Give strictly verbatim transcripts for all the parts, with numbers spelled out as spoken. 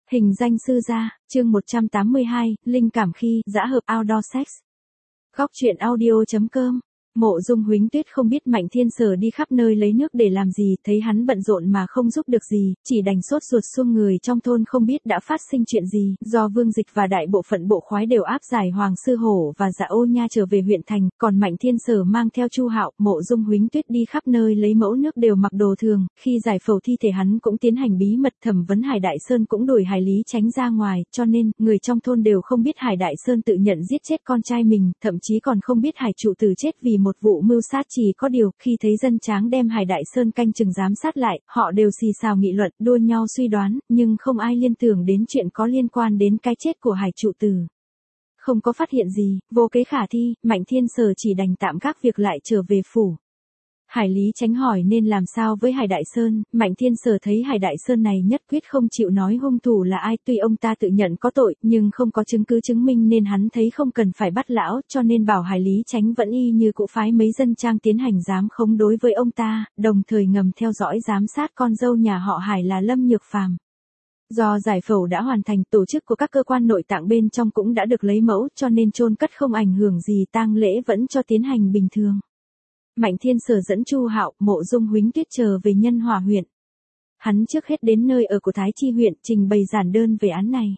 Hình danh sư gia, chương một trăm tám mươi hai, linh cảm khi, dã hợp outdoor sex. Góc truyện audio.com. Mộ Dung Huính Tuyết không biết Mạnh Thiên Sở đi khắp nơi lấy nước để làm gì, thấy hắn bận rộn mà không giúp được gì, chỉ đành sốt ruột xuông người trong thôn không biết đã phát sinh chuyện gì, do Vương Dịch và đại bộ phận bộ khoái đều áp giải Hoàng Sư Hổ và Dạ Ô Nha trở về huyện thành, còn Mạnh Thiên Sở mang theo Chu Hạo, Mộ Dung Huính Tuyết đi khắp nơi lấy mẫu nước đều mặc đồ thường, khi giải phẫu thi thể hắn cũng tiến hành bí mật thẩm vấn Hải Đại Sơn cũng đuổi Hải Lý Chánh ra ngoài, cho nên người trong thôn đều không biết Hải Đại Sơn tự nhận giết chết con trai mình, thậm chí còn không biết Hải trụ tử chết vì một vụ mưu sát. Chỉ có điều, khi thấy dân tráng đem Hải Đại Sơn canh chừng giám sát lại, họ đều xì xào nghị luận, đua nhau suy đoán, nhưng không ai liên tưởng đến chuyện có liên quan đến cái chết của Hải trụ tử. Không có phát hiện gì, vô kế khả thi, Mạnh Thiên Sở chỉ đành tạm gác việc lại trở về phủ. Hải Lý Chánh hỏi nên làm sao với Hải Đại Sơn, Mạnh Thiên Sở thấy Hải Đại Sơn này nhất quyết không chịu nói hung thủ là ai, tuy ông ta tự nhận có tội, nhưng không có chứng cứ chứng minh nên hắn thấy không cần phải bắt lão, cho nên bảo Hải Lý Chánh vẫn y như cũ phái mấy dân trang tiến hành giám khống đối với ông ta, đồng thời ngầm theo dõi giám sát con dâu nhà họ Hải là Lâm Nhược Phàm. Do giải phẫu đã hoàn thành, tổ chức của các cơ quan nội tạng bên trong cũng đã được lấy mẫu, cho nên chôn cất không ảnh hưởng gì, tang lễ vẫn cho tiến hành bình thường. Mạnh Thiên Sở dẫn Chu Hạo, Mộ Dung Huính Tuyết trở về Nhân Hòa huyện. Hắn trước hết đến nơi ở của Thái Chi huyện trình bày giản đơn về án này.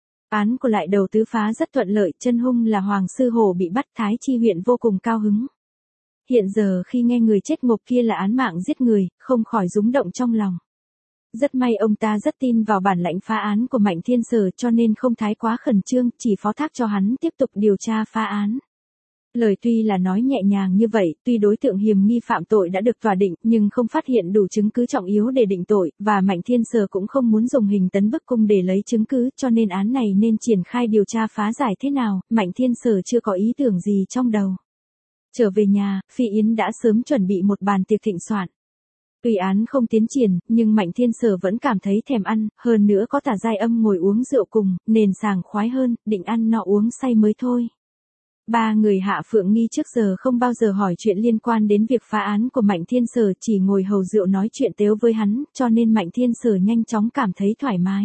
Án của lại đầu tứ phá rất thuận lợi, chân hung là Hoàng Sư Hổ bị bắt, Thái Chi huyện vô cùng cao hứng. Hiện giờ khi nghe người chết ngộp kia là án mạng giết người, không khỏi rúng động trong lòng. Rất may ông ta rất tin vào bản lãnh phá án của Mạnh Thiên Sở cho nên không thái quá khẩn trương, chỉ phó thác cho hắn tiếp tục điều tra phá án. Lời tuy là nói nhẹ nhàng như vậy, tuy đối tượng hiềm nghi phạm tội đã được tòa định, nhưng không phát hiện đủ chứng cứ trọng yếu để định tội, và Mạnh Thiên Sở cũng không muốn dùng hình tấn bức cung để lấy chứng cứ, cho nên án này nên triển khai điều tra phá giải thế nào, Mạnh Thiên Sở chưa có ý tưởng gì trong đầu. Trở về nhà, Phi Yến đã sớm chuẩn bị một bàn tiệc thịnh soạn. Tuy án không tiến triển, nhưng Mạnh Thiên Sở vẫn cảm thấy thèm ăn, hơn nữa có Tả Giai Âm ngồi uống rượu cùng, nên sảng khoái hơn, định ăn no uống say mới thôi. Ba người Hạ Phượng Nghi trước giờ không bao giờ hỏi chuyện liên quan đến việc phá án của Mạnh Thiên Sở, chỉ ngồi hầu rượu nói chuyện tếu với hắn, cho nên Mạnh Thiên Sở nhanh chóng cảm thấy thoải mái.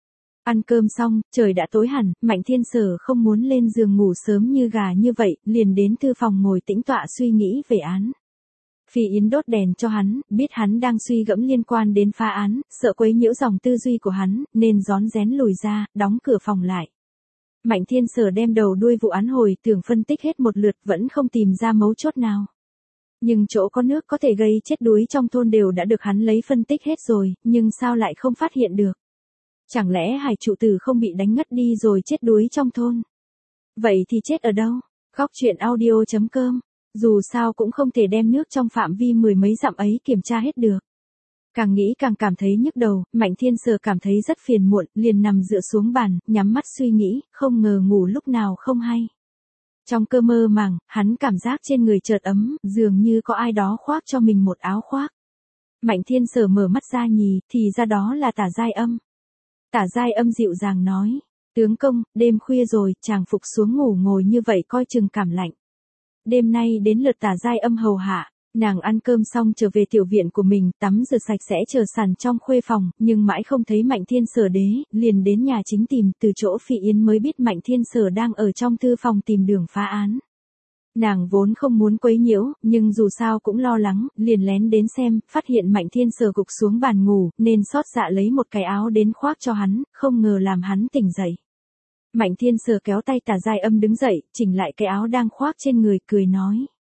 Ăn cơm xong, trời đã tối hẳn, Mạnh Thiên Sở không muốn lên giường ngủ sớm như gà như vậy, liền đến thư phòng ngồi tĩnh tọa suy nghĩ về án. Phi Yến đốt đèn cho hắn, biết hắn đang suy gẫm liên quan đến phá án, sợ quấy nhiễu dòng tư duy của hắn, nên rón rén lùi ra, đóng cửa phòng lại. Mạnh Thiên Sở đem đầu đuôi vụ án hồi tưởng phân tích hết một lượt vẫn không tìm ra mấu chốt nào. Nhưng chỗ có nước có thể gây chết đuối trong thôn đều đã được hắn lấy phân tích hết rồi, nhưng sao lại không phát hiện được? Chẳng lẽ Hải trụ tử không bị đánh ngất đi rồi chết đuối trong thôn? Vậy thì chết ở đâu? Góc truyện audio.com. Dù sao cũng không thể đem nước trong phạm vi mười mấy dặm ấy kiểm tra hết được. Càng nghĩ càng cảm thấy nhức đầu, Mạnh Thiên Sở cảm thấy rất phiền muộn, liền nằm dựa xuống bàn, nhắm mắt suy nghĩ, không ngờ ngủ lúc nào không hay. Trong cơn mơ màng, hắn cảm giác trên người chợt ấm, dường như có ai đó khoác cho mình một áo khoác. Mạnh Thiên Sở mở mắt ra nhì, thì ra đó là Tả Giai Âm. Tả Giai Âm dịu dàng nói, tướng công, đêm khuya rồi, chàng phục xuống ngủ ngồi như vậy coi chừng cảm lạnh. Đêm nay đến lượt Tả Giai Âm hầu hạ. Nàng ăn cơm xong trở về tiểu viện của mình, tắm rửa sạch sẽ chờ sàn trong khuê phòng, nhưng mãi không thấy Mạnh Thiên Sở đế, liền đến nhà chính tìm, từ chỗ Phi Yến mới biết Mạnh Thiên Sở đang ở trong thư phòng tìm đường phá án. Nàng vốn không muốn quấy nhiễu, nhưng dù sao cũng lo lắng, liền lén đến xem, phát hiện Mạnh Thiên Sở gục xuống bàn ngủ, nên xót dạ lấy một cái áo đến khoác cho hắn, không ngờ làm hắn tỉnh dậy. Mạnh Thiên Sở kéo tay Tả Giai Âm đứng dậy, chỉnh lại cái áo đang khoác trên người, cười nói.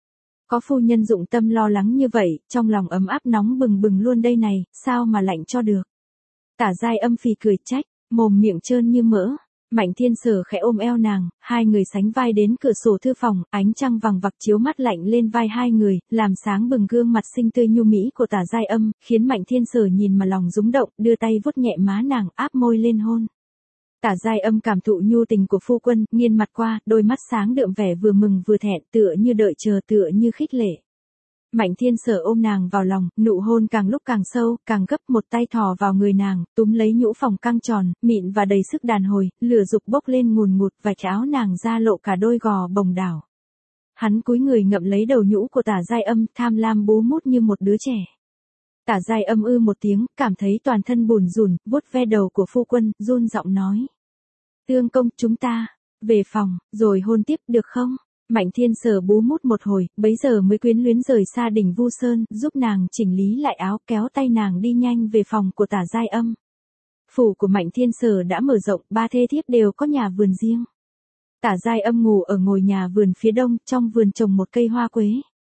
Có phu nhân dụng tâm lo lắng như vậy, trong lòng ấm áp nóng bừng bừng luôn đây này, sao mà lạnh cho được. Tả Giai Âm phì cười trách, mồm miệng trơn như mỡ. Mạnh Thiên Sở khẽ ôm eo nàng, hai người sánh vai đến cửa sổ thư phòng, ánh trăng vằng vặc chiếu mắt lạnh lên vai hai người, làm sáng bừng gương mặt xinh tươi nhu mỹ của Tả Giai Âm, khiến Mạnh Thiên Sở nhìn mà lòng rúng động, đưa tay vuốt nhẹ má nàng, áp môi lên hôn. Tả Giai Âm cảm thụ nhu tình của phu quân, nghiêng mặt qua, đôi mắt sáng đượm vẻ vừa mừng vừa thẹn, tựa như đợi chờ, tựa như khích lệ. Mạnh Thiên Sở ôm nàng vào lòng, nụ hôn càng lúc càng sâu, càng gấp, một tay thò vào người nàng, túm lấy nhũ phòng căng tròn, mịn và đầy sức đàn hồi, lửa dục bốc lên ngùn ngụt, vạch áo nàng ra lộ cả đôi gò bồng đảo. Hắn cúi người ngậm lấy đầu nhũ của Tả Giai Âm, tham lam bú mút như một đứa trẻ. Tả Giai Âm ư một tiếng, cảm thấy toàn thân bùn rùn, vuốt ve đầu của phu quân, run giọng nói. Tương công, chúng ta, về phòng, rồi hôn tiếp được không? Mạnh Thiên Sở bú mút một hồi, bấy giờ mới quyến luyến rời xa đỉnh Vu Sơn, giúp nàng chỉnh lý lại áo, kéo tay nàng đi nhanh về phòng của Tả Giai Âm. Phủ của Mạnh Thiên Sở đã mở rộng, ba thê thiếp đều có nhà vườn riêng. Tả Giai Âm ngủ ở ngôi nhà vườn phía đông, trong vườn trồng một cây hoa quế.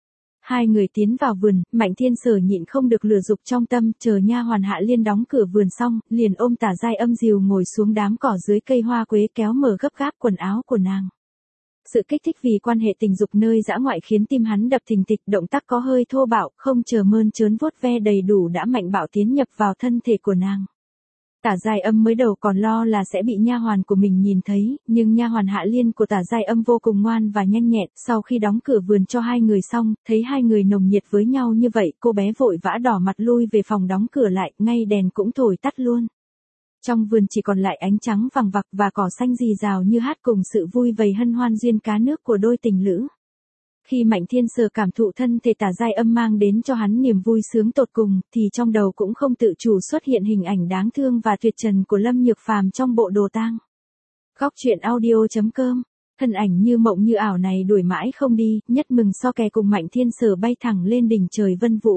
Hai người tiến vào vườn, Mạnh Thiên Sở nhịn không được lửa dục trong tâm, chờ nha hoàn Hạ Liên đóng cửa vườn xong, liền ôm Tả Giai Âm dìu ngồi xuống đám cỏ dưới cây hoa quế, kéo mở gấp gáp quần áo của nàng. Sự kích thích vì quan hệ tình dục nơi dã ngoại khiến tim hắn đập thình thịch, động tác có hơi thô bạo, không chờ mơn trớn vuốt ve đầy đủ đã mạnh bạo tiến nhập vào thân thể của nàng. Tả Giai Âm mới đầu còn lo là sẽ bị nha hoàn của mình nhìn thấy, nhưng nha hoàn Hạ Liên của Tả Giai Âm vô cùng ngoan và nhanh nhẹn, sau khi đóng cửa vườn cho hai người xong, thấy hai người nồng nhiệt với nhau như vậy, cô bé vội vã đỏ mặt lui về phòng đóng cửa lại, ngay đèn cũng thổi tắt luôn. Trong vườn chỉ còn lại ánh trắng vàng vặc và cỏ xanh rì rào như hát cùng sự vui vầy hân hoan duyên cá nước của đôi tình lữ. Khi Mạnh Thiên Sở cảm thụ thân thể Tả Giai Âm mang đến cho hắn niềm vui sướng tột cùng, thì trong đầu cũng không tự chủ xuất hiện hình ảnh đáng thương và tuyệt trần của Lâm Nhược Phàm trong bộ đồ tang. Góc truyện audio chấm com, thân ảnh như mộng như ảo này đuổi mãi không đi, nhất mừng so kè cùng Mạnh Thiên Sở bay thẳng lên đỉnh trời vân vũ.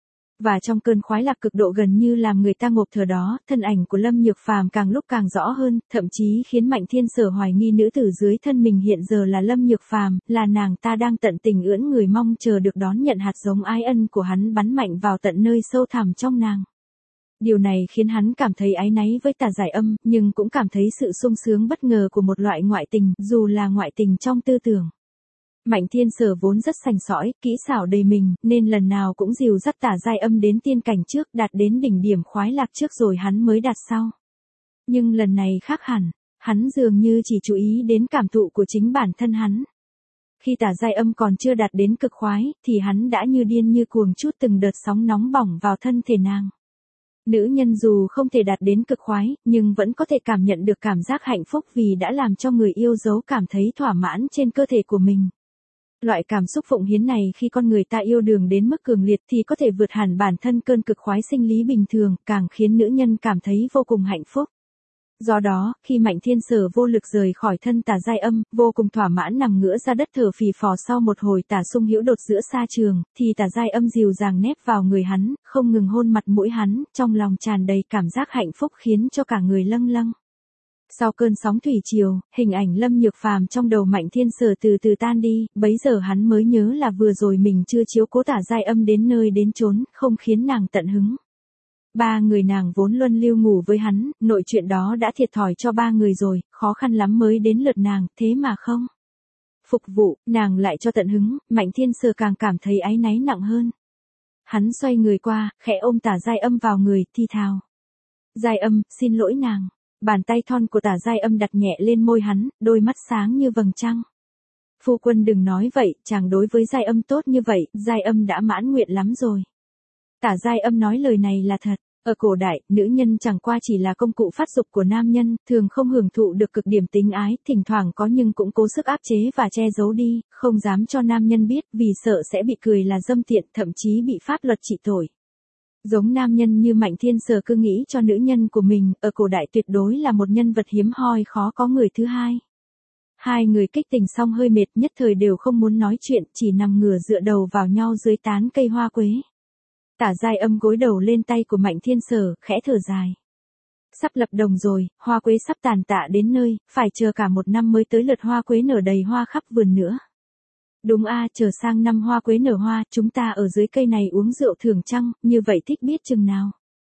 Và trong cơn khoái lạc cực độ gần như làm người ta ngộp thở đó, thân ảnh của Lâm Nhược Phàm càng lúc càng rõ hơn, thậm chí khiến Mạnh Thiên Sở hoài nghi nữ tử dưới thân mình hiện giờ là Lâm Nhược Phàm, là nàng ta đang tận tình ưỡn người mong chờ được đón nhận hạt giống ái ân của hắn bắn mạnh vào tận nơi sâu thẳm trong nàng. Điều này khiến hắn cảm thấy áy náy với Tả Giai Âm, nhưng cũng cảm thấy sự sung sướng bất ngờ của một loại ngoại tình, dù là ngoại tình trong tư tưởng. Mạnh Thiên Sở vốn rất sành sỏi, kỹ xảo đầy mình, nên lần nào cũng dìu dắt Tả Giai Âm đến tiên cảnh trước, đạt đến đỉnh điểm khoái lạc trước rồi hắn mới đạt sau. Nhưng lần này khác hẳn, hắn dường như chỉ chú ý đến cảm thụ của chính bản thân hắn. Khi Tả Giai Âm còn chưa đạt đến cực khoái, thì hắn đã như điên như cuồng chút từng đợt sóng nóng bỏng vào thân thể nàng. Nữ nhân dù không thể đạt đến cực khoái, nhưng vẫn có thể cảm nhận được cảm giác hạnh phúc vì đã làm cho người yêu dấu cảm thấy thỏa mãn trên cơ thể của mình. Loại cảm xúc phụng hiến này khi con người ta yêu đương đến mức cường liệt thì có thể vượt hẳn bản thân cơn cực khoái sinh lý bình thường, càng khiến nữ nhân cảm thấy vô cùng hạnh phúc. Do đó, khi Mạnh Thiên Sở vô lực rời khỏi thân Tả Giai Âm, vô cùng thỏa mãn nằm ngửa ra đất thở phì phò sau một hồi tả sung hữu đột giữa sa trường, thì Tả Giai Âm dìu dàng nép vào người hắn, không ngừng hôn mặt mũi hắn, trong lòng tràn đầy cảm giác hạnh phúc khiến cho cả người lâng lâng. Sau cơn sóng thủy triều, hình ảnh Lâm Nhược Phàm trong đầu Mạnh Thiên Sở từ từ tan đi, bấy giờ hắn mới nhớ là vừa rồi mình chưa chiếu cố Tả Giai Âm đến nơi đến chốn, không khiến nàng tận hứng. Ba người nàng vốn luân lưu ngủ với hắn, nội chuyện đó đã thiệt thòi cho ba người rồi, khó khăn lắm mới đến lượt nàng, thế mà không phục vụ, nàng lại cho tận hứng, Mạnh Thiên Sở càng cảm thấy áy náy nặng hơn. Hắn xoay người qua, khẽ ôm Tả Giai Âm vào người, thi thào. Giai Âm, xin lỗi nàng. Bàn tay thon của Tả Giai Âm đặt nhẹ lên môi hắn, đôi mắt sáng như vầng trăng. Phu quân đừng nói vậy, chàng đối với Giai Âm tốt như vậy, Giai Âm đã mãn nguyện lắm rồi. Tả Giai Âm nói lời này là thật. Ở cổ đại, nữ nhân chẳng qua chỉ là công cụ phát dục của nam nhân, thường không hưởng thụ được cực điểm tính ái, thỉnh thoảng có nhưng cũng cố sức áp chế và che giấu đi, không dám cho nam nhân biết vì sợ sẽ bị cười là dâm tiện, thậm chí bị pháp luật trị tội. Giống nam nhân như Mạnh Thiên Sở cứ nghĩ cho nữ nhân của mình, ở cổ đại tuyệt đối là một nhân vật hiếm hoi khó có người thứ hai. Hai người kích tình xong hơi mệt, nhất thời đều không muốn nói chuyện, chỉ nằm ngửa dựa đầu vào nhau dưới tán cây hoa quế. Tả Giai Âm gối đầu lên tay của Mạnh Thiên Sở, khẽ thở dài. Sắp lập đồng rồi, hoa quế sắp tàn tạ đến nơi, phải chờ cả một năm mới tới lượt hoa quế nở đầy hoa khắp vườn nữa. Đúng a, chờ sang năm hoa quế nở hoa, chúng ta ở dưới cây này uống rượu thưởng trăng, như vậy thích biết chừng nào.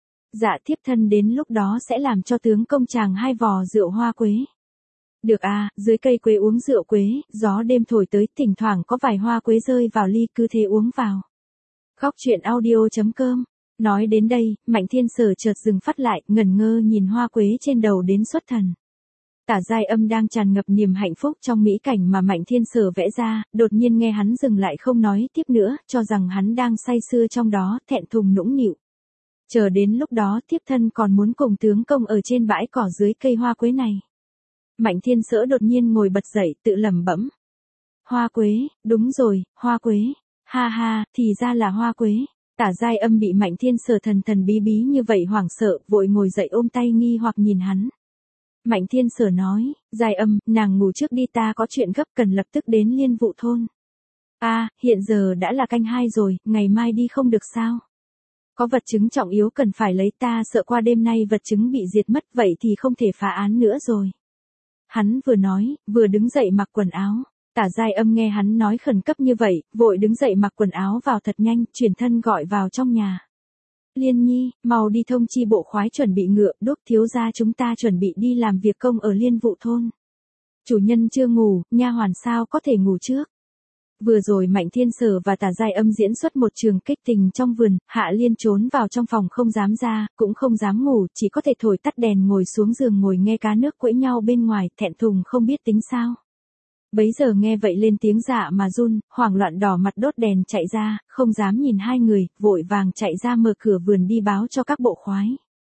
Dạ thiếp thân đến lúc đó sẽ làm cho tướng công chàng hai vò rượu hoa quế. Được a, dưới cây quế uống rượu quế, gió đêm thổi tới, thỉnh thoảng có vài hoa quế rơi vào ly cứ thế uống vào. Góc truyện audio chấm com. Nói đến đây, Mạnh Thiên Sở chợt dừng phát lại, ngẩn ngơ nhìn hoa quế trên đầu đến xuất thần. Tả Giai Âm đang tràn ngập niềm hạnh phúc trong mỹ cảnh mà Mạnh Thiên Sở vẽ ra, đột nhiên nghe hắn dừng lại không nói tiếp nữa, cho rằng hắn đang say sưa trong đó, thẹn thùng nũng nịu. Chờ đến lúc đó thiếp thân còn muốn cùng tướng công ở trên bãi cỏ dưới cây hoa quế này. Mạnh Thiên Sở đột nhiên ngồi bật dậy, tự lẩm bẩm. Hoa quế, đúng rồi, hoa quế. Ha ha, thì ra là hoa quế. Tả Giai Âm bị Mạnh Thiên Sở thần thần bí bí như vậy hoảng sợ, vội ngồi dậy ôm tay nghi hoặc nhìn hắn. Mạnh Thiên Sở nói, Giai Âm, nàng ngủ trước đi, ta có chuyện gấp cần lập tức đến Liên Vụ thôn. A, à, hiện giờ đã là canh hai rồi, ngày mai đi không được sao? Có vật chứng trọng yếu cần phải lấy, ta sợ qua đêm nay vật chứng bị diệt mất, vậy thì không thể phá án nữa rồi. Hắn vừa nói, vừa đứng dậy mặc quần áo. Tả Giai Âm nghe hắn nói khẩn cấp như vậy, vội đứng dậy mặc quần áo vào thật nhanh, chuyển thân gọi vào trong nhà. Liên Nhi, mau đi thông chi bộ khoái chuẩn bị ngựa, Đốc thiếu gia chúng ta chuẩn bị đi làm việc công ở Liên Vụ thôn. Chủ nhân chưa ngủ, nha hoàn sao có thể ngủ trước. Vừa rồi Mạnh Thiên Sở và Tả Giai Âm diễn xuất một trường kích tình trong vườn, Hạ Liên trốn vào trong phòng không dám ra, cũng không dám ngủ, chỉ có thể thổi tắt đèn ngồi xuống giường ngồi nghe cá nước quẫy nhau bên ngoài, thẹn thùng không biết tính sao. Bấy giờ nghe vậy lên tiếng dạ mà run, hoảng loạn đỏ mặt đốt đèn chạy ra, không dám nhìn hai người, vội vàng chạy ra mở cửa vườn đi báo cho các bộ khoái.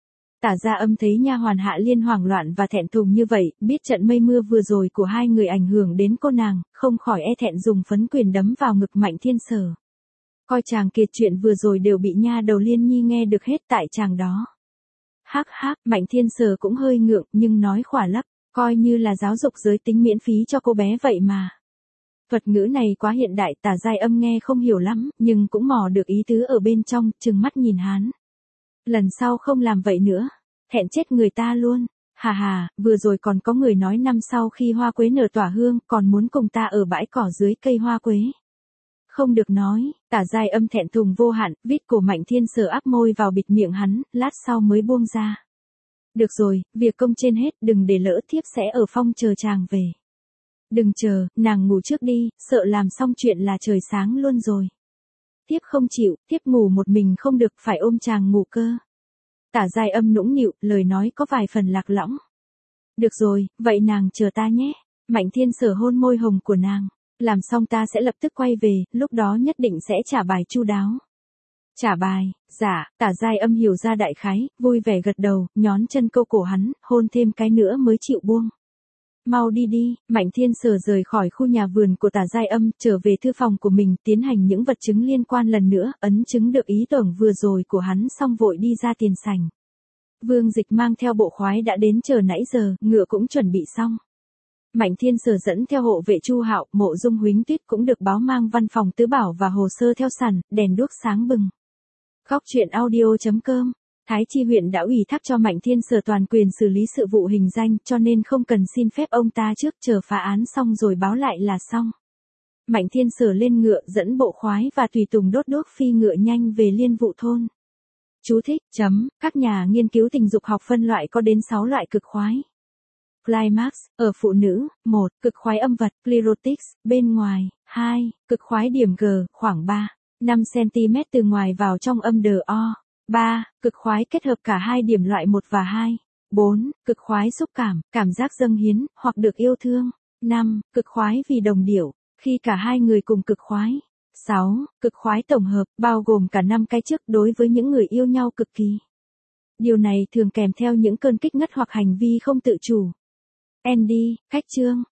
Tả Gia Âm thấy nha hoàn Hạ Liên hoảng loạn và thẹn thùng như vậy, biết trận mây mưa vừa rồi của hai người ảnh hưởng đến cô nàng, không khỏi e thẹn dùng phấn quyền đấm vào ngực Mạnh Thiên Sở. Coi chàng kiệt chuyện vừa rồi đều bị nha đầu Liên Nhi nghe được hết tại chàng đó. Hắc hắc, Mạnh Thiên Sở cũng hơi ngượng nhưng nói khỏa lấp, coi như là giáo dục giới tính miễn phí cho cô bé vậy mà. Thuật ngữ này quá hiện đại, Tả Giai Âm nghe không hiểu lắm, nhưng cũng mò được ý tứ ở bên trong, trừng mắt nhìn hắn. Lần sau không làm vậy nữa, hẹn chết người ta luôn. Hà hà, vừa rồi còn có người nói năm sau khi hoa quế nở tỏa hương còn muốn cùng ta ở bãi cỏ dưới cây hoa quế. Không được nói, Tả Giai Âm thẹn thùng vô hạn, vít cổ Mạnh Thiên Sở áp môi vào bịt miệng hắn, lát sau mới buông ra. Được rồi, việc công trên hết, đừng để lỡ, thiếp sẽ ở phong chờ chàng về. Đừng chờ, nàng ngủ trước đi, sợ làm xong chuyện là trời sáng luôn rồi. Thiếp không chịu, thiếp ngủ một mình không được, phải ôm chàng ngủ cơ. Tả Giai Âm nũng nịu, lời nói có vài phần lạc lõng. Được rồi, vậy nàng chờ ta nhé. Mạnh Thiên Sở hôn môi hồng của nàng. Làm xong ta sẽ lập tức quay về, lúc đó nhất định sẽ trả bài chu đáo. Trả bài, dạ, Tả Giai Âm hiểu ra đại khái, vui vẻ gật đầu, nhón chân câu cổ hắn, hôn thêm cái nữa mới chịu buông. Mau đi đi, Mạnh Thiên Sở rời khỏi khu nhà vườn của Tả Giai Âm, trở về thư phòng của mình, tiến hành những vật chứng liên quan lần nữa, ấn chứng được ý tưởng vừa rồi của hắn xong vội đi ra tiền sảnh. Vương Dịch mang theo bộ khoái đã đến chờ nãy giờ, ngựa cũng chuẩn bị xong. Mạnh Thiên Sở dẫn theo hộ vệ Chu Hạo, Mộ Dung Huính Tuyết cũng được báo mang văn phòng tứ bảo và hồ sơ theo sẵn, đèn đuốc sáng bừng. Góc truyện audio chấm com. Thái Chi huyện đã ủy thác cho Mạnh Thiên Sở toàn quyền xử lý sự vụ hình danh, cho nên không cần xin phép ông ta trước, chờ phá án xong rồi báo lại là xong. Mạnh Thiên Sở lên ngựa dẫn bộ khoái và tùy tùng đốt đuốc phi ngựa nhanh về Liên Vụ thôn. Chú thích, chấm, các nhà nghiên cứu tình dục học phân loại có đến sáu loại cực khoái. Climax, ở phụ nữ, một, cực khoái âm vật, clitoris, bên ngoài, hai, cực khoái điểm G, khoảng ba, năm xăng-ti-mét từ ngoài vào trong âm đờ o. ba. Cực khoái kết hợp cả hai điểm loại một và hai. bốn. Cực khoái xúc cảm, cảm giác dâng hiến, hoặc được yêu thương. năm. Cực khoái vì đồng điệu, khi cả hai người cùng cực khoái. sáu. Cực khoái tổng hợp, bao gồm cả năm cái trước đối với những người yêu nhau cực kỳ. Điều này thường kèm theo những cơn kích ngất hoặc hành vi không tự chủ. Andy, khách chương.